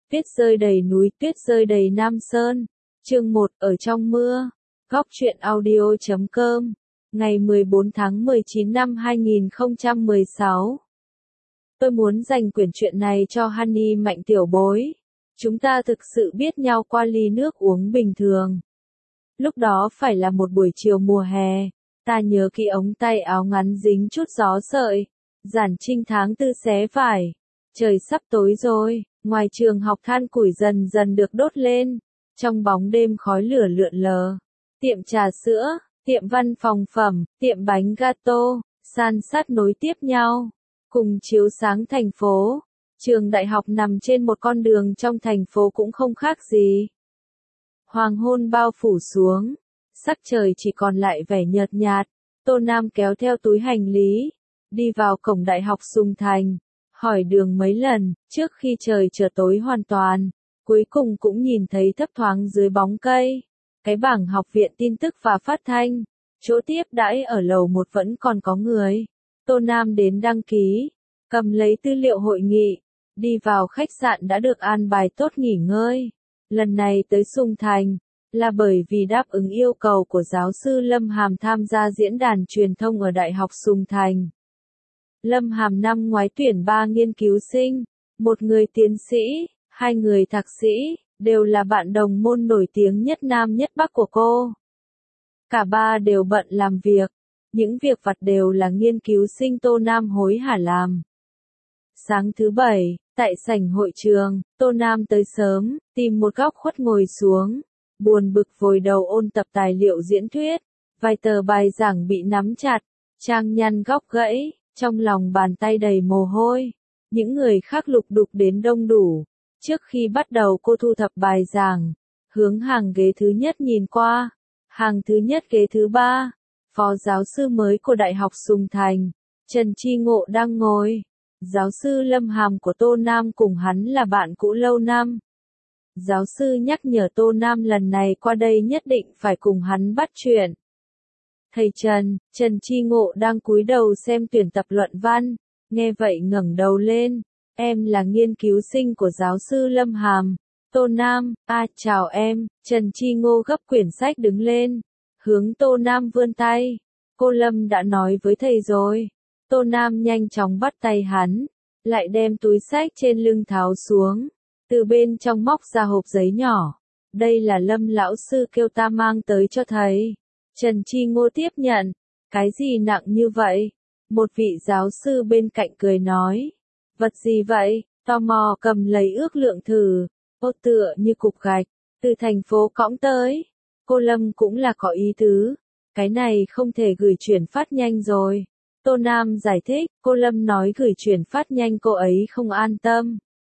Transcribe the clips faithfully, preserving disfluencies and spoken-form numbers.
Tuyết rơi đầy núi, tuyết rơi đầy Nam Sơn. Chương một, ở trong mưa. Góc truyện audio chấm com. Ngày mười bốn tháng mười chín năm hai nghìn không trăm mười sáu. Tôi muốn dành quyển truyện này cho Honey Mạnh tiểu bối. Chúng ta thực sự biết nhau qua ly nước uống bình thường. Lúc đó phải là một buổi chiều mùa hè. Ta nhớ kỹ ống tay áo ngắn dính chút gió sợi. Giản Trinh tháng tư xé vải. Trời sắp tối rồi, ngoài trường học than củi dần dần được đốt lên. Trong bóng đêm khói lửa lượn lờ. Tiệm trà sữa, tiệm văn phòng phẩm, tiệm bánh gato, san sát nối tiếp nhau. Cùng chiếu sáng thành phố. Trường đại học nằm trên một con đường trong thành phố cũng không khác gì. Hoàng hôn bao phủ xuống. Sắc trời chỉ còn lại vẻ nhợt nhạt. Tô Nam kéo theo túi hành lý. Đi vào cổng đại học Sùng Thành. Hỏi đường mấy lần, trước khi trời trở tối hoàn toàn. Cuối cùng cũng nhìn thấy thấp thoáng dưới bóng cây. Cái bảng học viện tin tức và phát thanh. Chỗ tiếp đãi ở lầu một vẫn còn có người. Tô Nam đến đăng ký. Cầm lấy tư liệu hội nghị. Đi vào khách sạn đã được an bài tốt nghỉ ngơi. Lần này tới Sùng Thành. Là bởi vì đáp ứng yêu cầu của giáo sư Lâm Hàm tham gia diễn đàn truyền thông ở Đại học Sùng Thành. Lâm Hàm năm ngoái tuyển ba nghiên cứu sinh, một người tiến sĩ, hai người thạc sĩ, đều là bạn đồng môn nổi tiếng nhất Nam nhất Bắc của cô. Cả ba đều bận làm việc, những việc vặt đều là nghiên cứu sinh Tô Nam hối hả làm. Sáng thứ bảy, tại sảnh hội trường, Tô Nam tới sớm, tìm một góc khuất ngồi xuống, buồn bực vùi đầu ôn tập tài liệu diễn thuyết, vài tờ bài giảng bị nắm chặt, trang nhăn góc gãy. Trong lòng bàn tay đầy mồ hôi, những người khác lục đục đến đông đủ. Trước khi bắt đầu cô thu thập bài giảng, hướng hàng ghế thứ nhất nhìn qua, hàng thứ nhất ghế thứ ba, phó giáo sư mới của Đại học Sùng Thành, Trần Chi Ngộ đang ngồi. Giáo sư Lâm Hàm của Tô Nam cùng hắn là bạn cũ lâu năm. Giáo sư nhắc nhở Tô Nam lần này qua đây nhất định phải cùng hắn bắt chuyện. Thầy Trần, Trần Chi Ngộ đang cúi đầu xem tuyển tập luận văn, nghe vậy ngẩng đầu lên, em là nghiên cứu sinh của giáo sư Lâm Hàm. Tô Nam, à chào em, Trần Chi Ngộ gấp quyển sách đứng lên, hướng Tô Nam vươn tay, cô Lâm đã nói với thầy rồi. Tô Nam nhanh chóng bắt tay hắn, lại đem túi sách trên lưng tháo xuống, từ bên trong móc ra hộp giấy nhỏ, đây là Lâm lão sư kêu ta mang tới cho thầy. Trần Chi Ngô tiếp nhận, cái gì nặng như vậy? Một vị giáo sư bên cạnh cười nói, vật gì vậy? Tò mò cầm lấy ước lượng thử, ô tựa như cục gạch, từ thành phố cõng tới. Cô Lâm cũng là có ý tứ, cái này không thể gửi chuyển phát nhanh rồi. Tô Nam giải thích, cô Lâm nói gửi chuyển phát nhanh cô ấy không an tâm.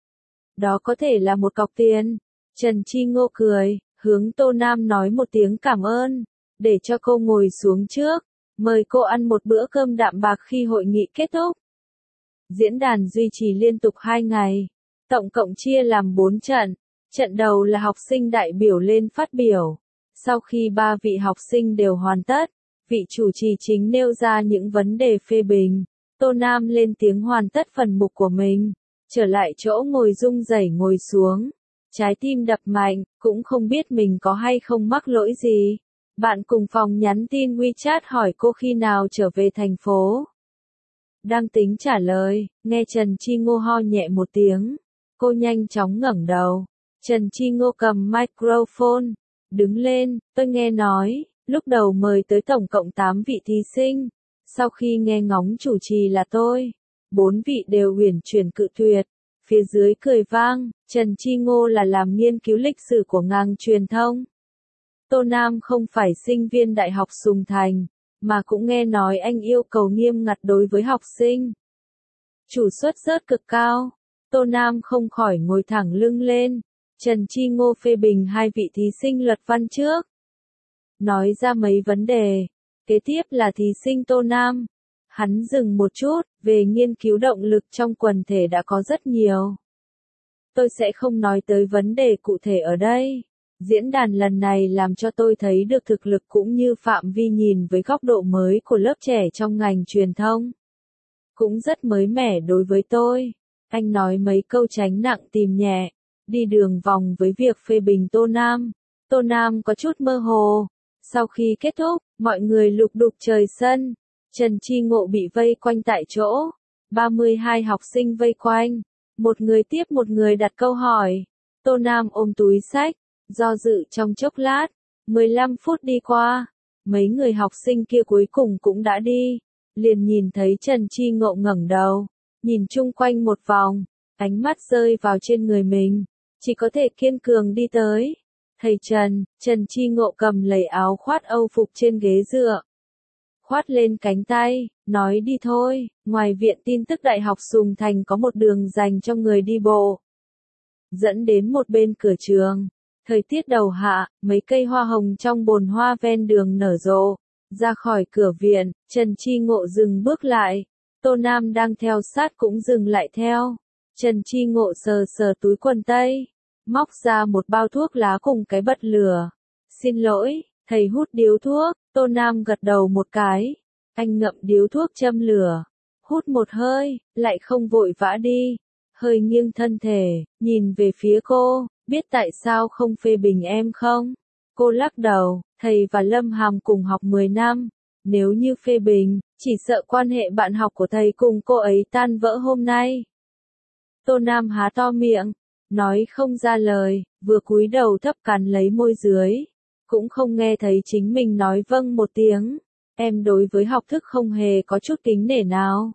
Đó có thể là một cọc tiền. Trần Chi Ngô cười, hướng Tô Nam nói một tiếng cảm ơn. Để cho cô ngồi xuống trước, mời cô ăn một bữa cơm đạm bạc khi hội nghị kết thúc. Diễn đàn duy trì liên tục hai ngày, tổng cộng chia làm bốn trận. Trận đầu là học sinh đại biểu lên phát biểu. Sau khi ba vị học sinh đều hoàn tất, vị chủ trì chính nêu ra những vấn đề phê bình. Tô Nam lên tiếng hoàn tất phần mục của mình, trở lại chỗ ngồi rung rẩy ngồi xuống. Trái tim đập mạnh, cũng không biết mình có hay không mắc lỗi gì. Bạn cùng phòng nhắn tin WeChat hỏi cô khi nào trở về thành phố. Đang tính trả lời, nghe Trần Chi Ngô ho nhẹ một tiếng. Cô nhanh chóng ngẩng đầu. Trần Chi Ngô cầm microphone. Đứng lên, tôi nghe nói, lúc đầu mời tới tổng cộng tám vị thí sinh. Sau khi nghe ngóng chủ trì là tôi, bốn vị đều uyển chuyển cự tuyệt. Phía dưới cười vang, Trần Chi Ngô là làm nghiên cứu lịch sử của ngành truyền thông. Tô Nam không phải sinh viên Đại học Sùng Thành, mà cũng nghe nói anh yêu cầu nghiêm ngặt đối với học sinh. Chủ suất rớt cực cao, Tô Nam không khỏi ngồi thẳng lưng lên. Trần Chi Ngô phê bình hai vị thí sinh luật văn trước. Nói ra mấy vấn đề, kế tiếp là thí sinh Tô Nam. Hắn dừng một chút, về nghiên cứu động lực trong quần thể đã có rất nhiều. Tôi sẽ không nói tới vấn đề cụ thể ở đây. Diễn đàn lần này làm cho tôi thấy được thực lực cũng như phạm vi nhìn với góc độ mới của lớp trẻ trong ngành truyền thông. Cũng rất mới mẻ đối với tôi. Anh nói mấy câu tránh nặng tìm nhẹ, đi đường vòng với việc phê bình Tô Nam. Tô Nam có chút mơ hồ. Sau khi kết thúc, mọi người lục đục trời sân. Trần Chi Ngộ bị vây quanh tại chỗ. ba mươi hai học sinh vây quanh. Một người tiếp một người đặt câu hỏi. Tô Nam ôm túi sách, do dự trong chốc lát. mười lăm phút đi qua. Mấy người học sinh kia cuối cùng cũng đã đi. Liền nhìn thấy Trần Chi Ngộ ngẩng đầu, nhìn chung quanh một vòng, ánh mắt rơi vào trên người mình, chỉ có thể kiên cường đi tới. Thầy Trần, Trần Chi Ngộ cầm lấy áo khoát Âu phục trên ghế dựa, khoát lên cánh tay, nói đi thôi. Ngoài viện tin tức Đại học Sùng Thành có một đường dành cho người đi bộ, dẫn đến một bên cửa trường. Thời tiết đầu hạ, mấy cây hoa hồng trong bồn hoa ven đường nở rộ. Ra khỏi cửa viện, Trần Chi Ngộ dừng bước lại. Tô Nam đang theo sát cũng dừng lại theo. Trần Chi Ngộ sờ sờ túi quần tây, móc ra một bao thuốc lá cùng cái bật lửa. Xin lỗi, thầy hút điếu thuốc. Tô Nam gật đầu một cái. Anh ngậm điếu thuốc châm lửa, hút một hơi, lại không vội vã đi. Hơi nghiêng thân thể, nhìn về phía cô, biết tại sao không phê bình em không? Cô lắc đầu, thầy và Lâm Hàm cùng học mười năm. Nếu như phê bình, chỉ sợ quan hệ bạn học của thầy cùng cô ấy tan vỡ hôm nay. Tô Nam há to miệng, nói không ra lời, vừa cúi đầu thấp cắn lấy môi dưới. Cũng không nghe thấy chính mình nói vâng một tiếng. Em đối với học thức không hề có chút kính nể nào.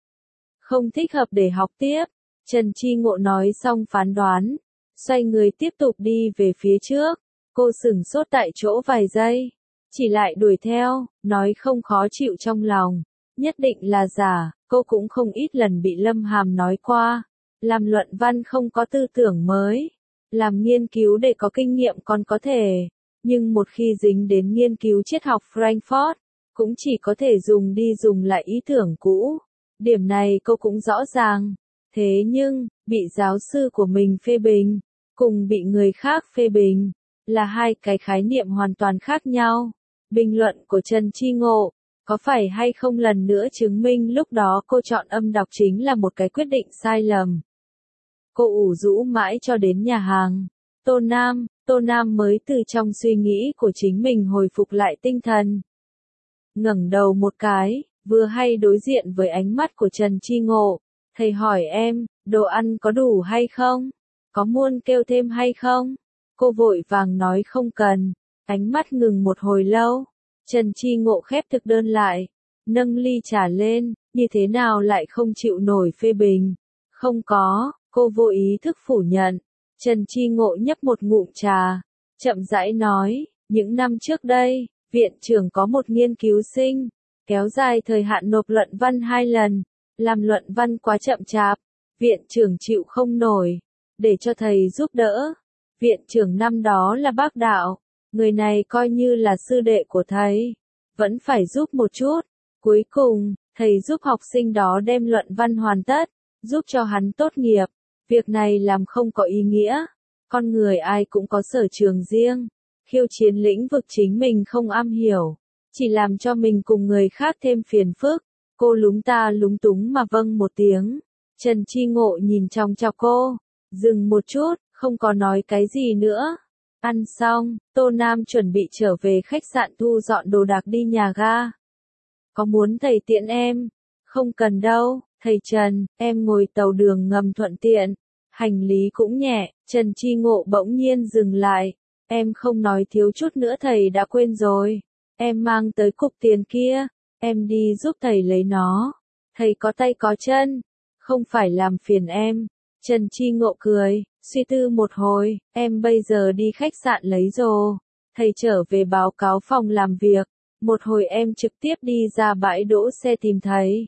Không thích hợp để học tiếp. Trần Chi Ngộ nói xong phán đoán, xoay người tiếp tục đi về phía trước. Cô sửng sốt tại chỗ vài giây, chỉ lại đuổi theo, nói không khó chịu trong lòng. Nhất định là giả, cô cũng không ít lần bị Lâm Hàm nói qua. Làm luận văn không có tư tưởng mới, làm nghiên cứu để có kinh nghiệm còn có thể, nhưng một khi dính đến nghiên cứu triết học Frankfurt, cũng chỉ có thể dùng đi dùng lại ý tưởng cũ. Điểm này cô cũng rõ ràng. Thế nhưng, bị giáo sư của mình phê bình, cùng bị người khác phê bình, là hai cái khái niệm hoàn toàn khác nhau. Bình luận của Trần Chi Ngộ, có phải hay không lần nữa chứng minh lúc đó cô chọn âm đọc chính là một cái quyết định sai lầm. Cô ủ rũ mãi cho đến nhà hàng. Tô Nam, Tô Nam mới từ trong suy nghĩ của chính mình hồi phục lại tinh thần. Ngẩng đầu một cái, vừa hay đối diện với ánh mắt của Trần Chi Ngộ. Thầy hỏi em, đồ ăn có đủ hay không? Có muốn kêu thêm hay không? Cô vội vàng nói không cần. Ánh mắt ngừng một hồi lâu. Trần Chi Ngộ khép thực đơn lại, nâng ly trà lên, như thế nào lại không chịu nổi phê bình? Không có, cô vô ý thức phủ nhận. Trần Chi Ngộ nhấp một ngụm trà, chậm rãi nói, những năm trước đây, viện trưởng có một nghiên cứu sinh, kéo dài thời hạn nộp luận văn hai lần, làm luận văn quá chậm chạp, viện trưởng chịu không nổi, để cho thầy giúp đỡ. Viện trưởng năm đó là bác Đạo, người này coi như là sư đệ của thầy, vẫn phải giúp một chút. Cuối cùng, thầy giúp học sinh đó đem luận văn hoàn tất, giúp cho hắn tốt nghiệp. Việc này làm không có ý nghĩa. Con người ai cũng có sở trường riêng, khiêu chiến lĩnh vực chính mình không am hiểu, chỉ làm cho mình cùng người khác thêm phiền phức. Cô lúng ta lúng túng mà vâng một tiếng. Trần Chi Ngộ nhìn trong chọc cô, dừng một chút, không có nói cái gì nữa. Ăn xong, Tô Nam chuẩn bị trở về khách sạn thu dọn đồ đạc đi nhà ga. Có muốn thầy tiễn em? Không cần đâu, thầy Trần, em ngồi tàu đường ngầm thuận tiện, hành lý cũng nhẹ. Trần Chi Ngộ bỗng nhiên dừng lại. Em không nói thiếu chút nữa thầy đã quên rồi. Em mang tới cục tiền kia, em đi giúp thầy lấy nó. Thầy có tay có chân, không phải làm phiền em. Trần Chi Ngộ cười, suy tư một hồi, em bây giờ đi khách sạn lấy rồi. Thầy trở về báo cáo phòng làm việc, một hồi em trực tiếp đi ra bãi đỗ xe tìm thầy.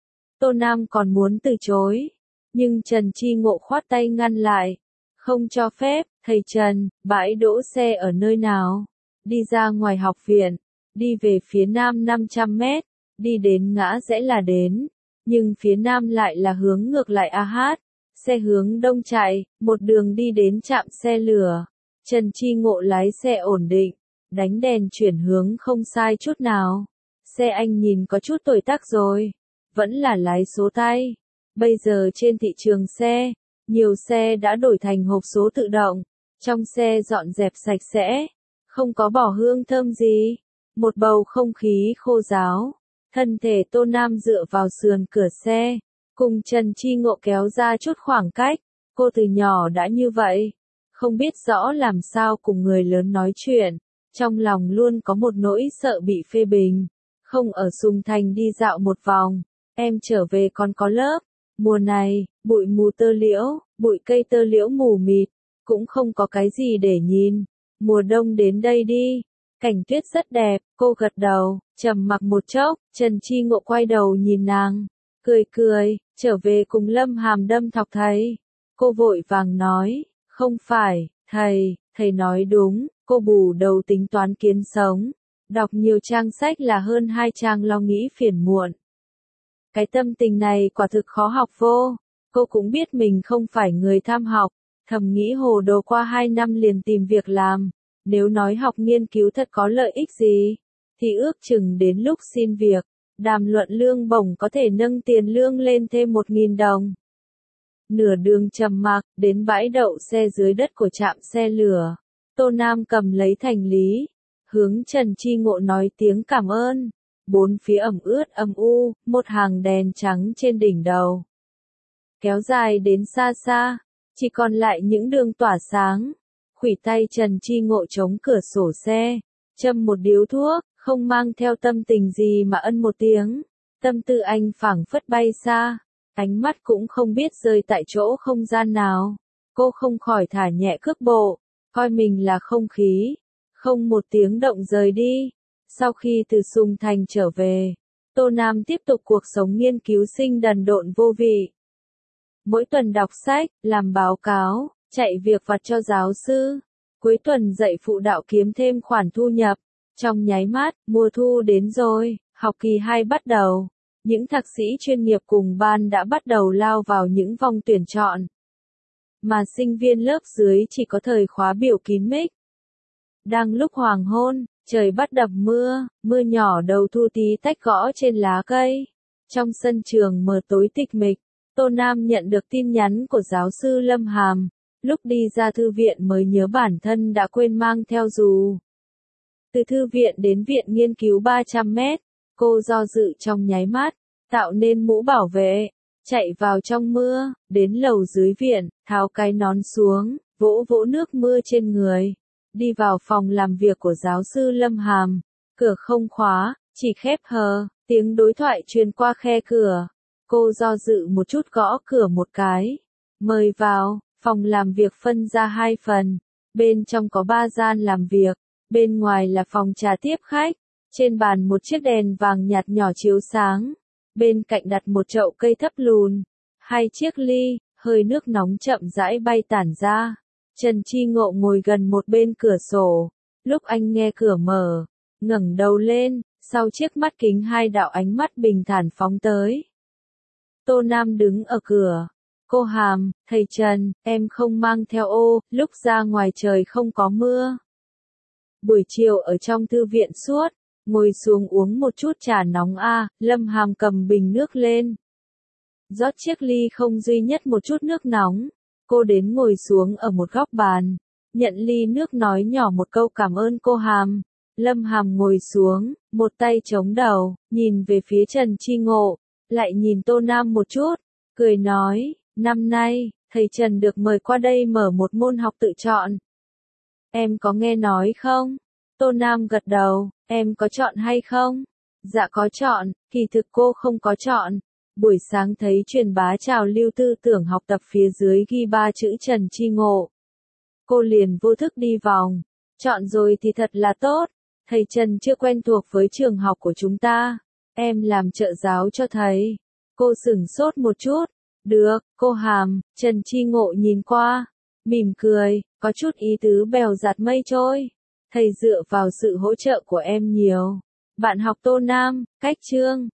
Tô Nam còn muốn từ chối, nhưng Trần Chi Ngộ khoát tay ngăn lại. Không cho phép, thầy Trần, bãi đỗ xe ở nơi nào? Đi ra ngoài học viện, đi về phía nam năm trăm mét, đi đến ngã rẽ là đến, nhưng phía nam lại là hướng ngược lại a hát. Xe hướng đông chạy, một đường đi đến trạm xe lửa. Trần Chi Ngộ lái xe ổn định, đánh đèn chuyển hướng không sai chút nào. Xe anh nhìn có chút tuổi tác rồi, vẫn là lái số tay. Bây giờ trên thị trường xe, Nhiều xe đã đổi thành hộp số tự động. Trong xe dọn dẹp sạch sẽ. Không có bỏ hương thơm gì. Một bầu không khí khô ráo. Thân thể Tô Nam dựa vào sườn cửa xe. Cùng Trần Chi Ngộ kéo ra chút khoảng cách. Cô từ nhỏ đã như vậy. Không biết rõ làm sao cùng người lớn nói chuyện. Trong lòng luôn có một nỗi sợ bị phê bình. Không ở Sùng Thành đi dạo một vòng. Em trở về còn có lớp. Mùa này, bụi mù tơ liễu, bụi cây tơ liễu mù mịt. Cũng không có cái gì để nhìn. Mùa đông đến đây đi. Cảnh tuyết rất đẹp, cô gật đầu, trầm mặc một chốc, Trần Chi Ngộ quay đầu nhìn nàng. Cười cười, trở về cùng Lâm Hàm đâm thọc thầy. Cô vội vàng nói, không phải, thầy, thầy nói đúng, cô bù đầu tính toán kiến sống. Đọc nhiều trang sách là hơn hai trang lo nghĩ phiền muộn. Cái tâm tình này quả thực khó học vô. Cô cũng biết mình không phải người tham học, thầm nghĩ hồ đồ qua hai năm liền tìm việc làm. Nếu nói học nghiên cứu thật có lợi ích gì, thì ước chừng đến lúc xin việc, đàm luận lương bổng có thể nâng tiền lương lên thêm một nghìn đồng. Nửa đường trầm mặc, đến bãi đậu xe dưới đất của trạm xe lửa. Tô Nam cầm lấy hành lý, hướng Trần Chi Ngộ nói tiếng cảm ơn. Bốn phía ẩm ướt âm u, một hàng đèn trắng trên đỉnh đầu. Kéo dài đến xa xa, chỉ còn lại những đường tỏa sáng. Khuỷu tay Trần Chi Ngộ chống cửa sổ xe, châm một điếu thuốc, không mang theo tâm tình gì mà ân một tiếng. Tâm tư anh phảng phất bay xa, ánh mắt cũng không biết rơi tại chỗ không gian nào. Cô không khỏi thả nhẹ cước bộ, coi mình là không khí, không một tiếng động rời đi. Sau khi từ Sùng Thành trở về, Tô Nam tiếp tục cuộc sống nghiên cứu sinh đần độn vô vị. Mỗi tuần đọc sách, làm báo cáo, chạy việc vặt cho giáo sư. Cuối tuần dạy phụ đạo kiếm thêm khoản thu nhập. Trong nháy mắt, mùa thu đến rồi, học kỳ hai bắt đầu. Những thạc sĩ chuyên nghiệp cùng ban đã bắt đầu lao vào những vòng tuyển chọn. Mà sinh viên lớp dưới chỉ có thời khóa biểu kín mic. Đang lúc hoàng hôn, trời bắt đầu mưa, mưa nhỏ đầu thu tí tách gõ trên lá cây. Trong sân trường mờ tối tịch mịch, Tô Nam nhận được tin nhắn của giáo sư Lâm Hàm. Lúc đi ra thư viện mới nhớ bản thân đã quên mang theo dù. Từ thư viện đến viện nghiên cứu ba trăm mét, cô do dự trong nháy mắt, tạo nên mũ bảo vệ, chạy vào trong mưa, đến lầu dưới viện, tháo cái nón xuống, vỗ vỗ nước mưa trên người. Đi vào phòng làm việc của giáo sư Lâm Hàm, cửa không khóa, chỉ khép hờ, tiếng đối thoại truyền qua khe cửa. Cô do dự một chút gõ cửa một cái. Mời vào. Phòng làm việc phân ra hai phần, bên trong có ba gian làm việc, bên ngoài là phòng trà tiếp khách, trên bàn một chiếc đèn vàng nhạt nhỏ chiếu sáng, bên cạnh đặt một chậu cây thấp lùn, hai chiếc ly, hơi nước nóng chậm rãi bay tản ra. Trần Chi Ngộ ngồi gần một bên cửa sổ, lúc anh nghe cửa mở, ngẩng đầu lên, sau chiếc mắt kính hai đạo ánh mắt bình thản phóng tới. Tô Nam đứng ở cửa. Cô Hàm, thầy Trần, em không mang theo ô, lúc ra ngoài trời không có mưa. Buổi chiều ở trong thư viện suốt, ngồi xuống uống một chút trà nóng a, à, Lâm Hàm cầm bình nước lên. Rót chiếc ly không duy nhất một chút nước nóng, cô đến ngồi xuống ở một góc bàn, nhận ly nước nói nhỏ một câu cảm ơn cô Hàm. Lâm Hàm ngồi xuống, một tay chống đầu, nhìn về phía Trần Chi Ngộ, lại nhìn Tô Nam một chút, cười nói. Năm nay, thầy Trần được mời qua đây mở một môn học tự chọn. Em có nghe nói không? Tô Nam gật đầu, em có chọn hay không? Dạ có chọn, kỳ thực cô không có chọn. Buổi sáng thấy truyền bá trào lưu tư tưởng học tập phía dưới ghi ba chữ Trần Chi Ngộ. Cô liền vô thức đi vòng. Chọn rồi thì thật là tốt. Thầy Trần chưa quen thuộc với trường học của chúng ta. Em làm trợ giáo cho thầy. Cô sửng sốt một chút. Được, cô Hàm, Trần Chi Ngộ nhìn qua, mỉm cười, có chút ý tứ bèo dạt mây trôi. Thầy dựa vào sự hỗ trợ của em nhiều. Bạn học Tô Nam, cách chương.